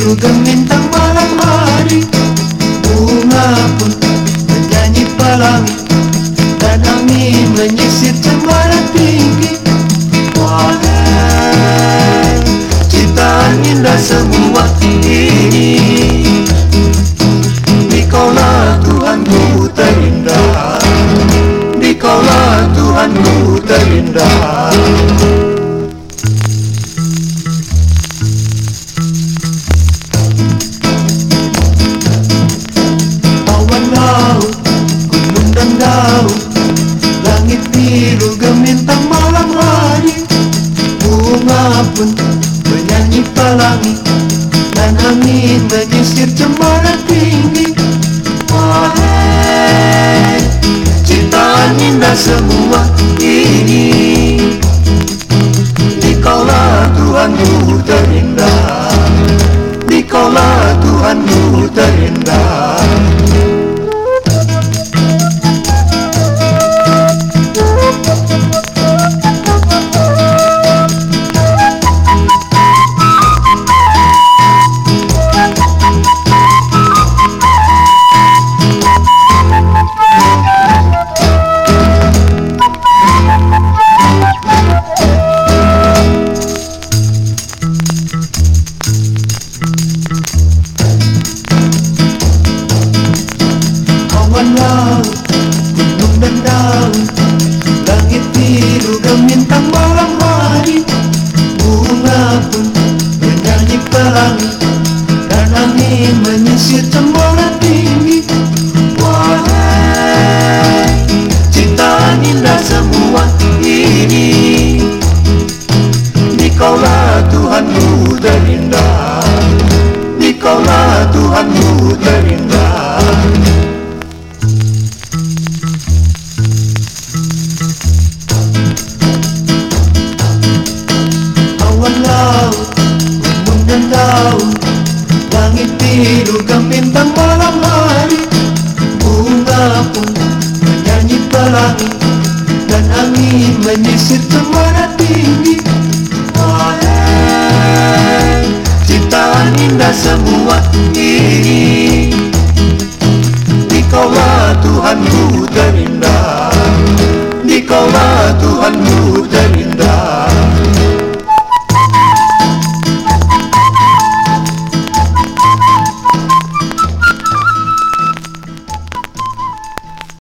biru gemintang malam hari. Bunga pun menyanyi pelangi, dan angin menyisir cemara tinggi. Wahai ciptaan indah semua ini, Dikaulah Tuhanku terindah, Dikaulah Tuhanku terindah. Awan laut, gunung dan daun, langit biru gemintang malam hari. Bunga pun menyanyi pelangi, dan angin menyisir cemara tinggi. Wahai ciptaan indah semua ini, Dikaulah Tuhanku terindah, Dikaulah Tuhanku terindah. Awan laut, gunung dan daun, langit biru gemintang malam hari. Bunga pun menyanyi pelangi, dan angin menyisir cemara tinggi. Wahai ciptaan indah semua ini, Dikaulah Tuhanku terindah, Dikaulah Tuhanku terindah. Awan laut, gunung dan daun, langit biru gemintang malam hari. Bunga pun menyanyi pelangi, dan angin menyisir cemara tinggi. Wahai ciptaan indah semua ini, Dikaulah Tuhanku terindah, Dikaulah Tuhanku terindah.